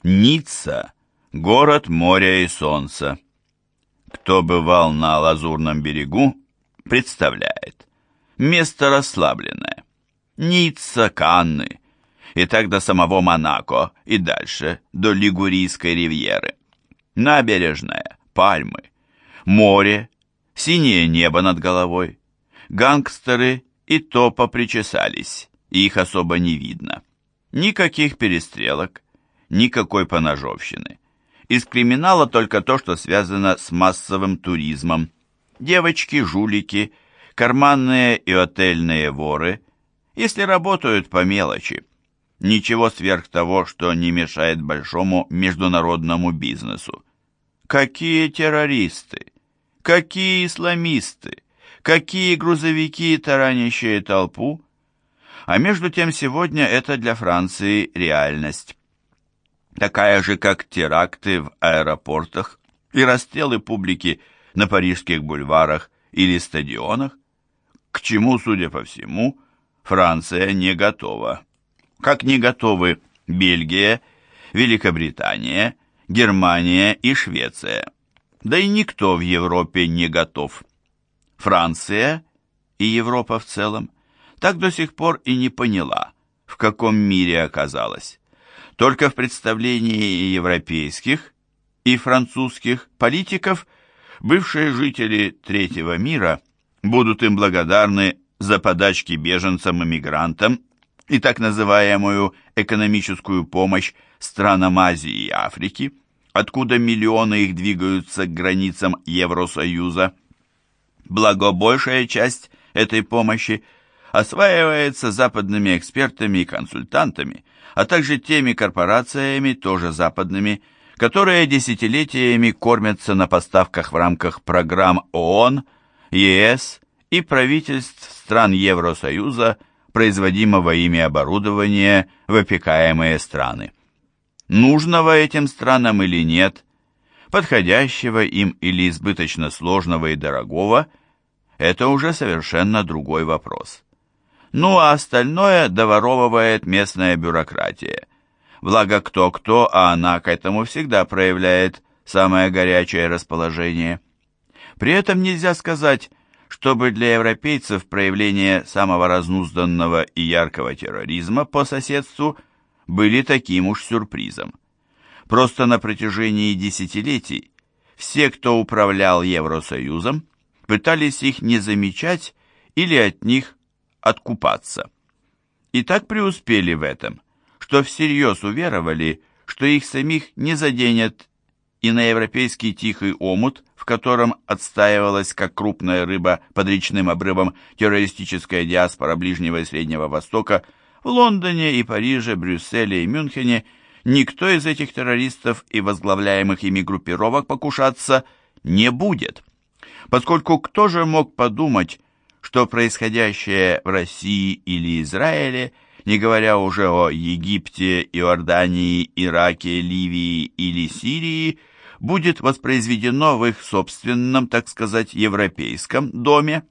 Ницца – город моря и солнца. Кто бывал на Лазурном берегу, представляет. Место расслабленное. Ницца, Канны, и так до самого Монако, и дальше, до Лигурийской ривьеры. Набережная, пальмы, море, синее небо над головой. Гангстеры и то попричесались, и их особо не видно. Никаких перестрелок, никакой поножовщины. Из криминала только то, что связано с массовым туризмом. Девочки-жулики, карманные и отельные воры, если работают по мелочи. Ничего сверх того, что не мешает большому международному бизнесу. Какие террористы, какие исламисты, какие грузовики, таранящие толпу. А между тем сегодня это для Франции реальность. Такая же, как теракты в аэропортах и расстрелы публики на парижских бульварах или стадионах, к чему, судя по всему, Франция не готова. Как не готовы Бельгия, Великобритания, Германия и Швеция. Да и никто в Европе не готов. Франция и Европа в целом так до сих пор и не поняла, в каком мире оказалась. Только в представлении европейских и французских политиков бывшие жители третьего мира будут им благодарны за подачки беженцам и мигрантам и так называемую экономическую помощь странам Азии и Африки, откуда миллионы их двигаются к границам Евросоюза. Благо, большая часть этой помощи осваивается западными экспертами и консультантами, а также теми корпорациями, тоже западными, которые десятилетиями кормятся на поставках в рамках программ ООН, ЕС и правительств стран Евросоюза, производимого ими оборудования в опекаемые страны. Нужного этим странам или нет, подходящего им или избыточно сложного и дорогого, это уже совершенно другой вопрос. Ну а остальное доворовывает местная бюрократия. Благо кто-кто, а она к этому всегда проявляет самое горячее расположение. При этом нельзя сказать, чтобы для европейцев проявления самого разнузданного и яркого терроризма по соседству были таким уж сюрпризом. Просто на протяжении десятилетий все, кто управлял Евросоюзом, пытались их не замечать или от них откупаться. И так преуспели в этом, что всерьез уверовали, что их самих не заденет и на европейский тихий омут, в котором отстаивалась как крупная рыба под речным обрывом террористическая диаспора Ближнего и Среднего Востока, в Лондоне и Париже, Брюсселе и Мюнхене никто из этих террористов и возглавляемых ими группировок покушаться не будет. Поскольку кто же мог подумать, что происходящее в России или Израиле, не говоря уже о Египте, Иордании, Ираке, Ливии или Сирии, будет воспроизведено в их собственном, так сказать, европейском доме?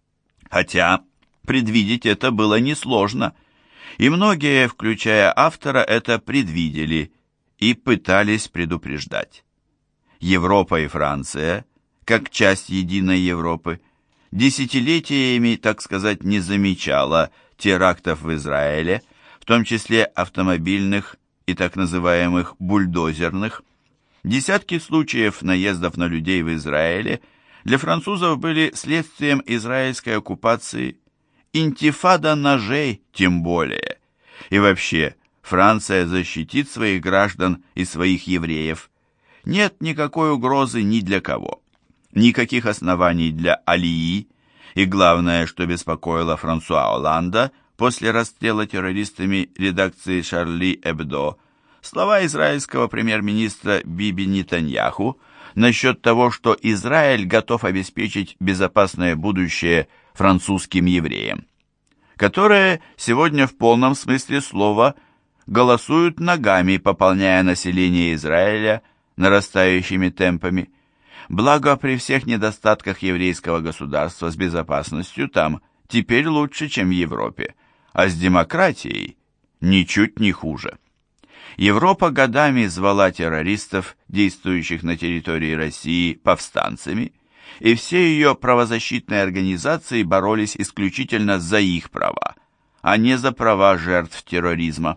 Хотя предвидеть это было несложно, и многие, включая автора, это предвидели и пытались предупреждать. Европа и Франция, как часть единой Европы, десятилетиями, так сказать, не замечала терактов в Израиле, в том числе автомобильных и так называемых бульдозерных. Десятки случаев наездов на людей в Израиле для французов были следствием израильской оккупации, интифада ножей тем более. И вообще, Франция защитит своих граждан и своих евреев. Нет никакой угрозы ни для кого. Никаких оснований для алии, и главное, что беспокоило Франсуа Олланда после расстрела террористами редакции «Шарли Эбдо», слова израильского премьер-министра Биби Нетаньяху насчет того, что Израиль готов обеспечить безопасное будущее французским евреям, которые сегодня в полном смысле слова голосуют ногами, пополняя население Израиля нарастающими темпами. Благо, при всех недостатках еврейского государства с безопасностью там теперь лучше, чем в Европе, а с демократией ничуть не хуже. Европа годами звала террористов, действующих на территории России, повстанцами, и все ее правозащитные организации боролись исключительно за их права, а не за права жертв терроризма.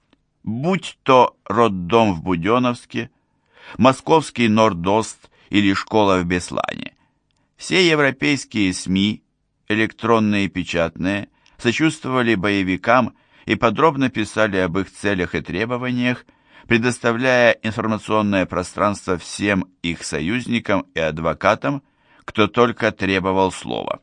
Будь то роддом в Буденновске, московский Нордост или школа в Беслане, все европейские СМИ, электронные и печатные, сочувствовали боевикам и подробно писали об их целях и требованиях, предоставляя информационное пространство всем их союзникам и адвокатам, кто только требовал слова.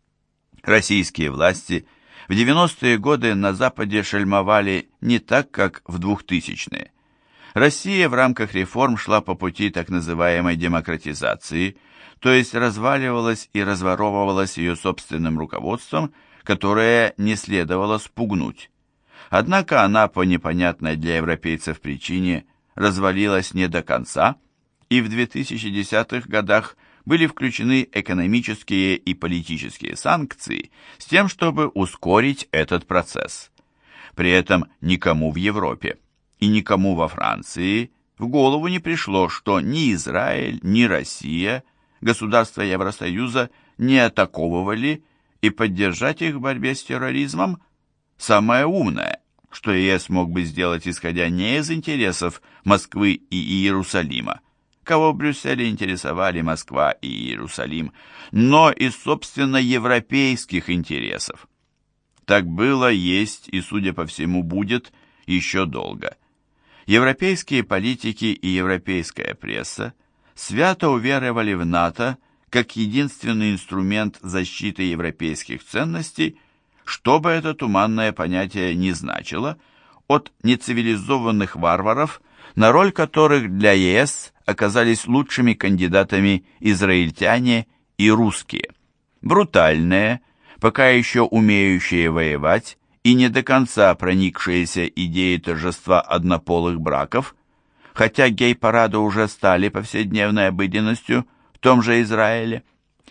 Российские власти в 90-е годы на Западе шельмовали не так, как в 2000-е. Россия в рамках реформ шла по пути так называемой демократизации, то есть разваливалась и разворовывалась ее собственным руководством, которое не следовало спугнуть. Однако она по непонятной для европейцев причине развалилась не до конца, и в 2010-х годах были включены экономические и политические санкции с тем, чтобы ускорить этот процесс. При этом никому в Европе и никому во Франции в голову не пришло, что ни Израиль, ни Россия, государства Евросоюза, не атаковывали, и поддержать их в борьбе с терроризмом самое умное, что ЕС мог бы сделать, исходя не из интересов Москвы и Иерусалима, кого в Брюсселе интересовали Москва и Иерусалим, но из, собственно, европейских интересов. Так было, есть и, судя по всему, будет еще долго. Европейские политики и европейская пресса свято уверовали в НАТО как единственный инструмент защиты европейских ценностей, что бы это туманное понятие ни значило, от нецивилизованных варваров, на роль которых для ЕС оказались лучшими кандидатами израильтяне и русские. Брутальные, пока еще умеющие воевать и не до конца проникшиеся идеей торжества однополых браков, хотя гей-парады уже стали повседневной обыденностью в том же Израиле.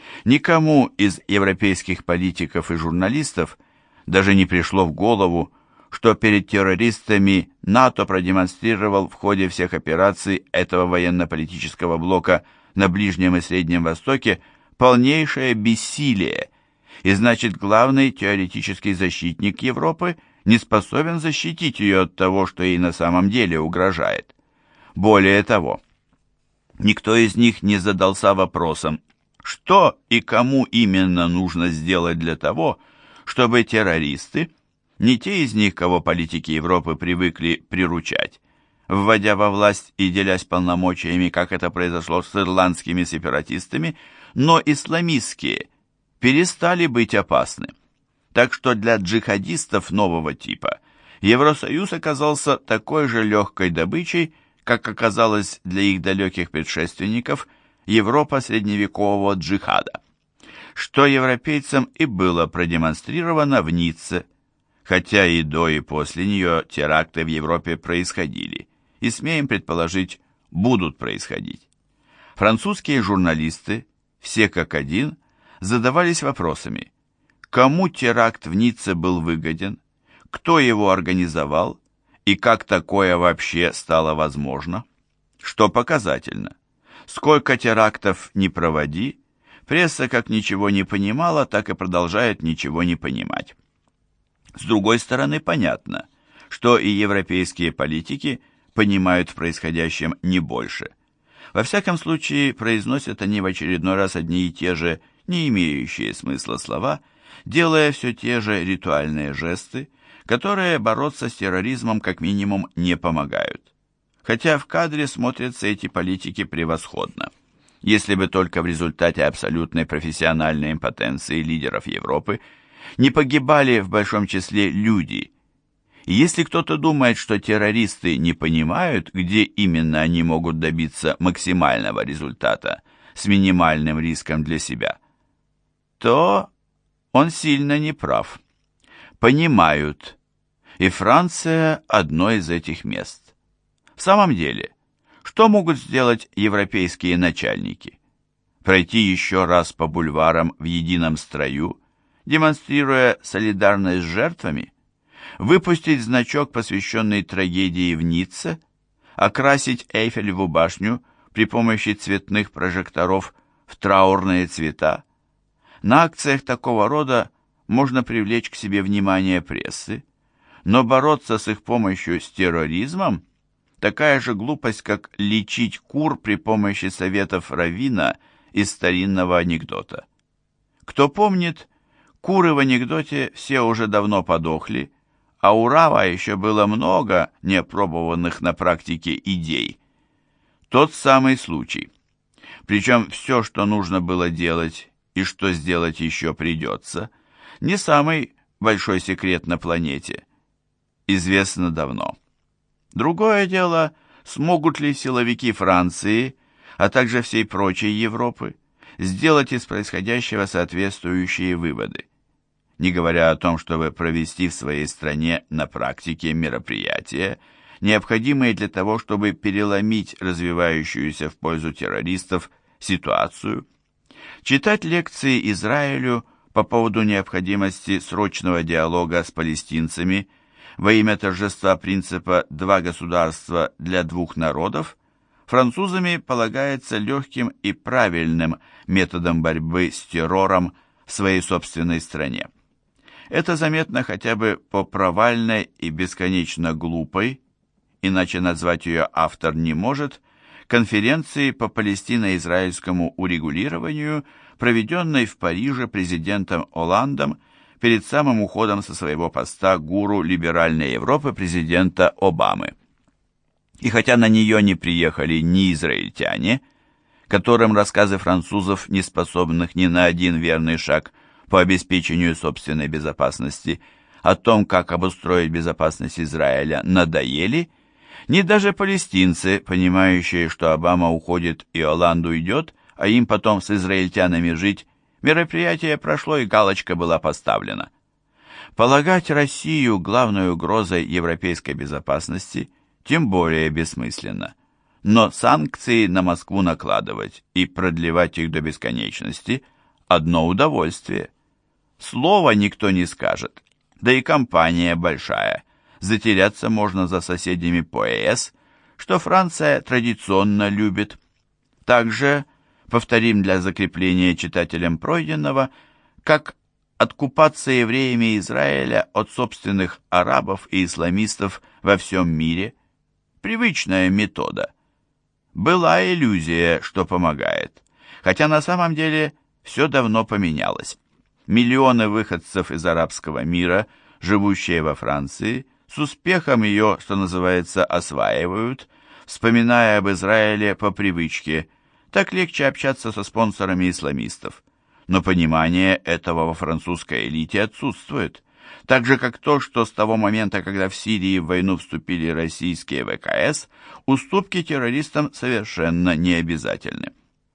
Никому из европейских политиков и журналистов даже не пришло в голову, что перед террористами НАТО продемонстрировал в ходе всех операций этого военно-политического блока на Ближнем и Среднем Востоке полнейшее бессилие, и значит главный теоретический защитник Европы не способен защитить ее от того, что ей на самом деле угрожает. Более того, никто из них не задался вопросом, что и кому именно нужно сделать для того, чтобы террористы, не те из них, кого политики Европы привыкли приручать, вводя во власть и делясь полномочиями, как это произошло с ирландскими сепаратистами, но исламистские, перестали быть опасны. Так что для джихадистов нового типа Евросоюз оказался такой же легкой добычей, как оказалась для их далеких предшественников Европа средневекового джихада, что европейцам и было продемонстрировано в Ницце, хотя и до, и после нее теракты в Европе происходили, и, смеем предположить, будут происходить. Французские журналисты, все как один, задавались вопросами, кому теракт в Ницце был выгоден, кто его организовал и как такое вообще стало возможно. Что показательно, сколько терактов не проводи, пресса как ничего не понимала, так и продолжает ничего не понимать. С другой стороны, понятно, что и европейские политики понимают в происходящем не больше. Во всяком случае, произносят они в очередной раз одни и те же, не имеющие смысла слова, делая все те же ритуальные жесты, которые бороться с терроризмом как минимум не помогают. Хотя в кадре смотрятся эти политики превосходно. Если бы только в результате абсолютной профессиональной импотенции лидеров Европы не погибали в большом числе люди. И если кто-то думает, что террористы не понимают, где именно они могут добиться максимального результата с минимальным риском для себя, то он сильно не прав. Понимают. И Франция одно из этих мест. В самом деле, что могут сделать европейские начальники? Пройти еще раз по бульварам в едином строю, демонстрируя солидарность с жертвами? выпустить значок, посвященный трагедии в Ницце, окрасить Эйфелеву башню при помощи цветных прожекторов в траурные цвета. На акциях такого рода можно привлечь к себе внимание прессы, но бороться с их помощью с терроризмом – такая же глупость, как лечить кур при помощи советов раввина из старинного анекдота. Кто помнит, куры в анекдоте все уже давно подохли, а у Рава еще было много неопробованных на практике идей. Тот самый случай. Причем все, что нужно было делать и что сделать еще придется, не самый большой секрет на планете. Известно давно. Другое дело, смогут ли силовики Франции, а также всей прочей Европы, сделать из происходящего соответствующие выводы, не говоря о том, чтобы провести в своей стране на практике мероприятия, необходимые для того, чтобы переломить развивающуюся в пользу террористов ситуацию. Читать лекции Израилю по поводу необходимости срочного диалога с палестинцами во имя торжества принципа «два государства для двух народов» французами полагается легким и правильным методом борьбы с террором в своей собственной стране. Это заметно хотя бы по провальной и бесконечно глупой, иначе назвать ее автор не может, конференции по палестино-израильскому урегулированию, проведенной в Париже президентом Олландом перед самым уходом со своего поста гуру либеральной Европы президента Обамы. И хотя на нее не приехали ни израильтяне, которым рассказы французов, не способных ни на один верный шаг по обеспечению собственной безопасности, о том, как обустроить безопасность Израиля, надоели, ни даже палестинцы, понимающие, что Обама уходит и Олланд уйдет, а им потом с израильтянами жить, мероприятие прошло и галочка была поставлена. Полагать Россию главной угрозой европейской безопасности тем более бессмысленно. Но санкции на Москву накладывать и продлевать их до бесконечности – одно удовольствие. Слова никто не скажет, да и компания большая. Затеряться можно за соседями по ЕС, что Франция традиционно любит. Также, повторим для закрепления читателям пройденного, как откупаться евреями Израиля от собственных арабов и исламистов во всем мире. Привычная метода. Была иллюзия, что помогает, хотя на самом деле все давно поменялось. Миллионы выходцев из арабского мира, живущие во Франции, с успехом ее, что называется, осваивают, вспоминая об Израиле по привычке. Так легче общаться со спонсорами исламистов. Но понимание этого во французской элите отсутствует. Так же, как то, что с того момента, когда в Сирии в войну вступили российские ВКС, уступки террористам совершенно не обязательны.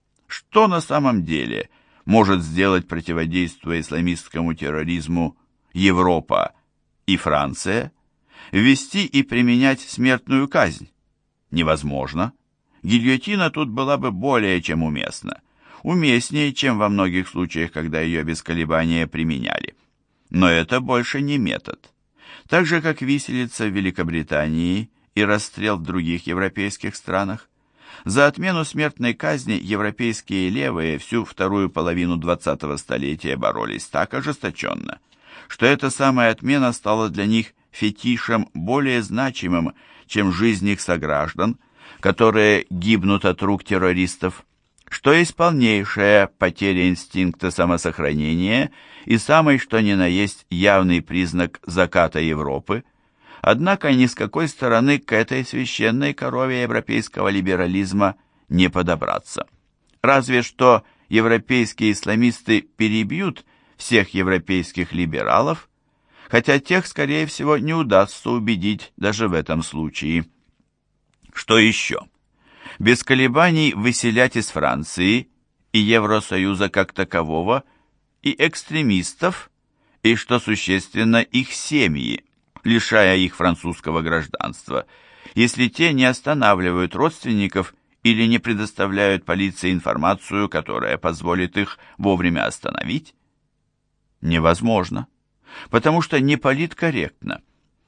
Что на самом деле может сделать, противодействуя исламистскому терроризму, Европа и Франция? Ввести и применять смертную казнь? Невозможно. Гильотина тут была бы более чем уместна. Уместнее, чем во многих случаях, когда ее без колебания применяли. Но это больше не метод. Так же, как виселица в Великобритании и расстрел в других европейских странах, за отмену смертной казни европейские левые всю вторую половину 20-го столетия боролись так ожесточенно, что эта самая отмена стала для них фетишем более значимым, чем жизнь их сограждан, которые гибнут от рук террористов, что есть полнейшая потеря инстинкта самосохранения и самый что ни на есть явный признак заката Европы. Однако ни с какой стороны к этой священной корове европейского либерализма не подобраться. Разве что европейские исламисты перебьют всех европейских либералов, хотя тех, скорее всего, не удастся убедить даже в этом случае. Что еще? Без колебаний выселять из Франции и Евросоюза как такового и экстремистов, и, что существенно, их семьи, лишая их французского гражданства, если те не останавливают родственников или не предоставляют полиции информацию, которая позволит их вовремя остановить? Невозможно, потому что не политкорректно,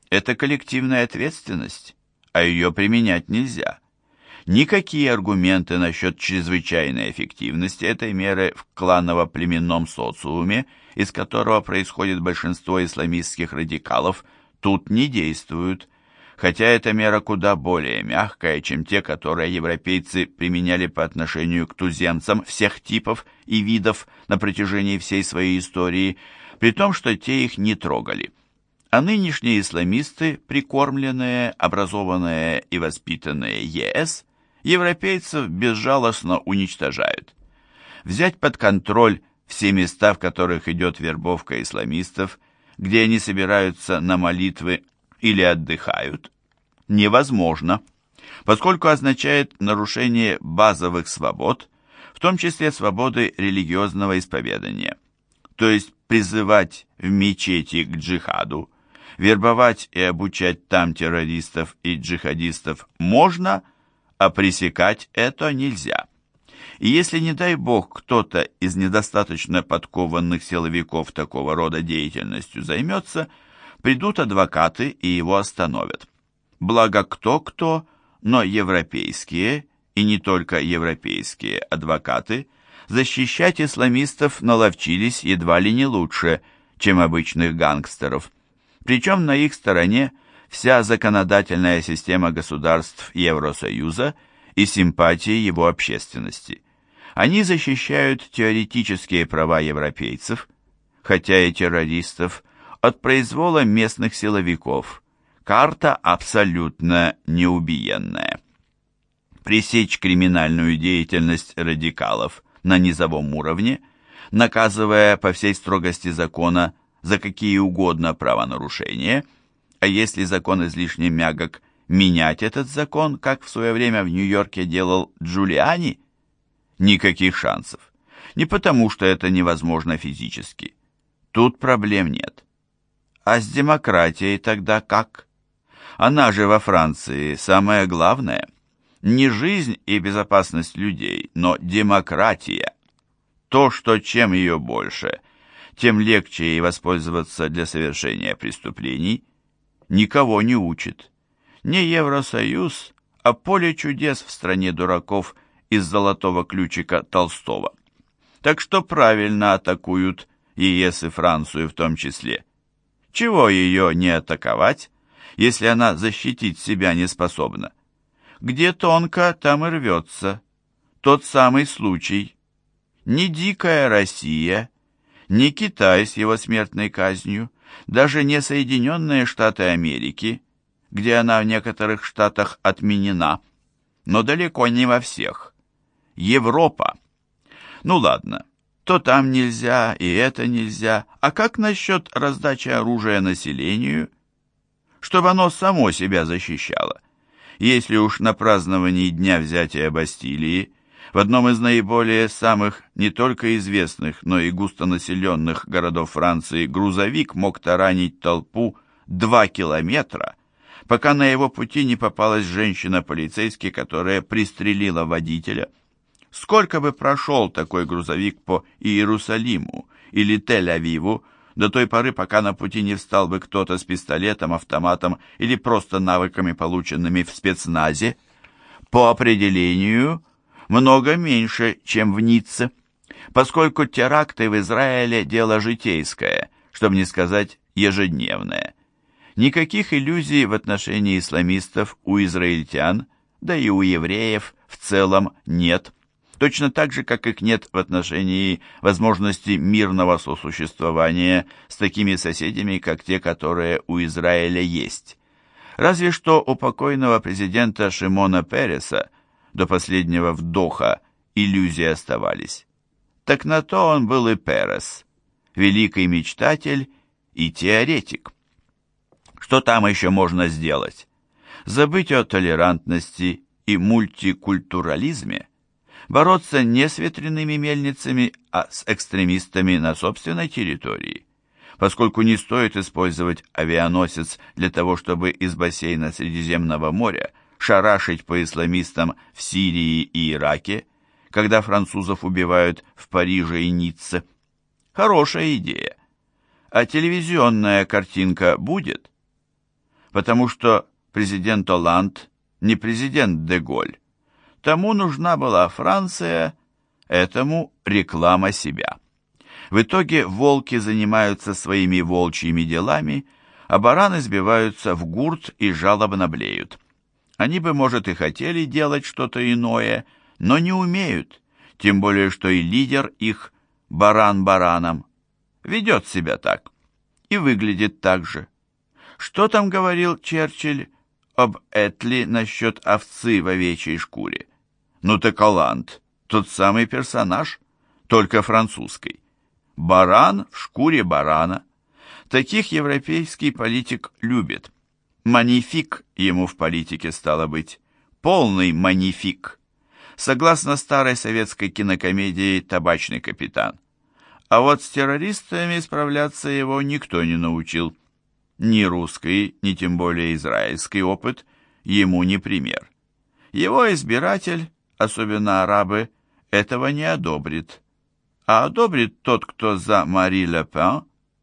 Это коллективная ответственность, а ее применять нельзя. Никакие аргументы насчет чрезвычайной эффективности этой меры в кланово-племенном социуме, из которого происходит большинство исламистских радикалов, тут не действуют, хотя эта мера куда более мягкая, чем те, которые европейцы применяли по отношению к туземцам всех типов и видов на протяжении всей своей истории, при том, что те их не трогали. А нынешние исламисты, прикормленные, образованные и воспитанные ЕС, европейцев безжалостно уничтожают. Взять под контроль все места, в которых идет вербовка исламистов, где они собираются на молитвы или отдыхают, невозможно, поскольку означает нарушение базовых свобод, в том числе свободы религиозного исповедания. То есть призывать в мечети к джихаду, вербовать и обучать там террористов и джихадистов можно, а пресекать это нельзя. И если, не дай бог, кто-то из недостаточно подкованных силовиков такого рода деятельностью займется, придут адвокаты и его остановят. Благо кто-кто, но европейские, и не только европейские адвокаты, защищать исламистов наловчились едва ли не лучше, чем обычных гангстеров. Причем на их стороне вся законодательная система государств Евросоюза и симпатии его общественности. Они защищают теоретические права европейцев, хотя и террористов, от произвола местных силовиков. Карта абсолютно неубиенная. Пресечь криминальную деятельность радикалов на низовом уровне, наказывая по всей строгости закона за какие угодно правонарушения, а если закон излишне мягок, менять этот закон, как в свое время в Нью-Йорке делал Джулиани? Никаких шансов. Не потому, что это невозможно физически. Тут проблем нет. А с демократией тогда как? Она же во Франции самое главное. Не жизнь и безопасность людей, но демократия. То, что чем ее больше, тем легче ей воспользоваться для совершения преступлений, никого не учит. Не Евросоюз, а поле чудес в стране дураков из золотого ключика Толстого. Так что правильно атакуют ЕС и Францию в том числе. Чего ее не атаковать, если она защитить себя не способна? Где тонко, там и рвется. Тот самый случай. Не дикая Россия, не Китай с его смертной казнью, даже не Соединенные Штаты Америки, где она в некоторых штатах отменена, но далеко не во всех. Европа. Ну ладно, то там нельзя, и это нельзя, а как насчет раздачи оружия населению, чтобы оно само себя защищало? Если уж на праздновании Дня взятия Бастилии в одном из наиболее самых не только известных, но и густонаселенных городов Франции грузовик мог таранить толпу 2 километра, пока на его пути не попалась женщина-полицейский, которая пристрелила водителя. Сколько бы прошел такой грузовик по Иерусалиму или Тель-Авиву до той поры, пока на пути не встал бы кто-то с пистолетом, автоматом или просто навыками, полученными в спецназе? По определению, много меньше, чем в Ницце, поскольку теракты в Израиле – дело житейское, чтобы не сказать ежедневное. Никаких иллюзий в отношении исламистов у израильтян, да и у евреев в целом нет. Точно так же, как их нет в отношении возможности мирного сосуществования с такими соседями, как те, которые у Израиля есть. Разве что у покойного президента Шимона Переса до последнего вдоха иллюзии оставались. Так на то он был и Перес, великий мечтатель и теоретик. Что там еще можно сделать? Забыть о толерантности и мультикультурализме? Бороться не с ветряными мельницами, а с экстремистами на собственной территории, поскольку не стоит использовать авианосец для того, чтобы из бассейна Средиземного моря шарашить по исламистам в Сирии и Ираке, когда французов убивают в Париже и Ницце. Хорошая идея. А телевизионная картинка будет? потому что президент Олланд не президент де Голль. Тому нужна была Франция, этому реклама себя. В итоге волки занимаются своими волчьими делами, а бараны сбиваются в гурт и жалобно блеют. Они бы, может, и хотели делать что-то иное, но не умеют, тем более, что и лидер их, баран бараном, ведет себя так и выглядит так же. Что там говорил Черчилль об Этли насчет овцы в овечьей шкуре? Ну так Олланд, тот самый персонаж, только французской. Баран в шкуре барана. Таких европейский политик любит. Манифик ему в политике стало быть. Полный манифик. Согласно старой советской кинокомедии «Табачный капитан». А вот с террористами справляться его никто не научил. Ни русский, ни тем более израильский опыт ему не пример. Его избиратель, особенно арабы, этого не одобрит. А одобрит тот, кто за Мари Ле Пен.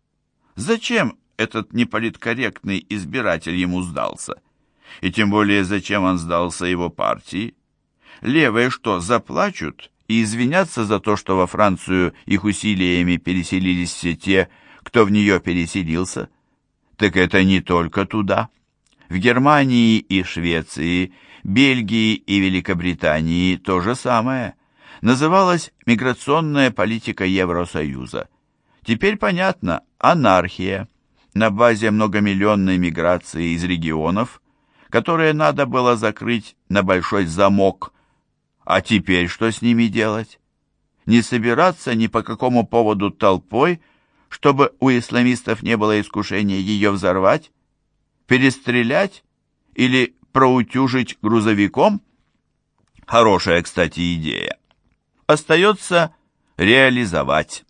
Зачем этот неполиткорректный избиратель ему сдался? И тем более, зачем он сдался его партии? Левые что, заплачут и извинятся за то, что во Францию их усилиями переселились все те, кто в нее переселился? Так это не только туда. В Германии и Швеции, Бельгии и Великобритании то же самое. Называлась миграционная политика Евросоюза. Теперь понятно, анархия на базе многомиллионной миграции из регионов, которые надо было закрыть на большой замок. А теперь что с ними делать? Не собираться ни по какому поводу толпой, чтобы у исламистов не было искушения ее взорвать? Перестрелять или проутюжить грузовиком? Хорошая, кстати, идея. Остается реализовать.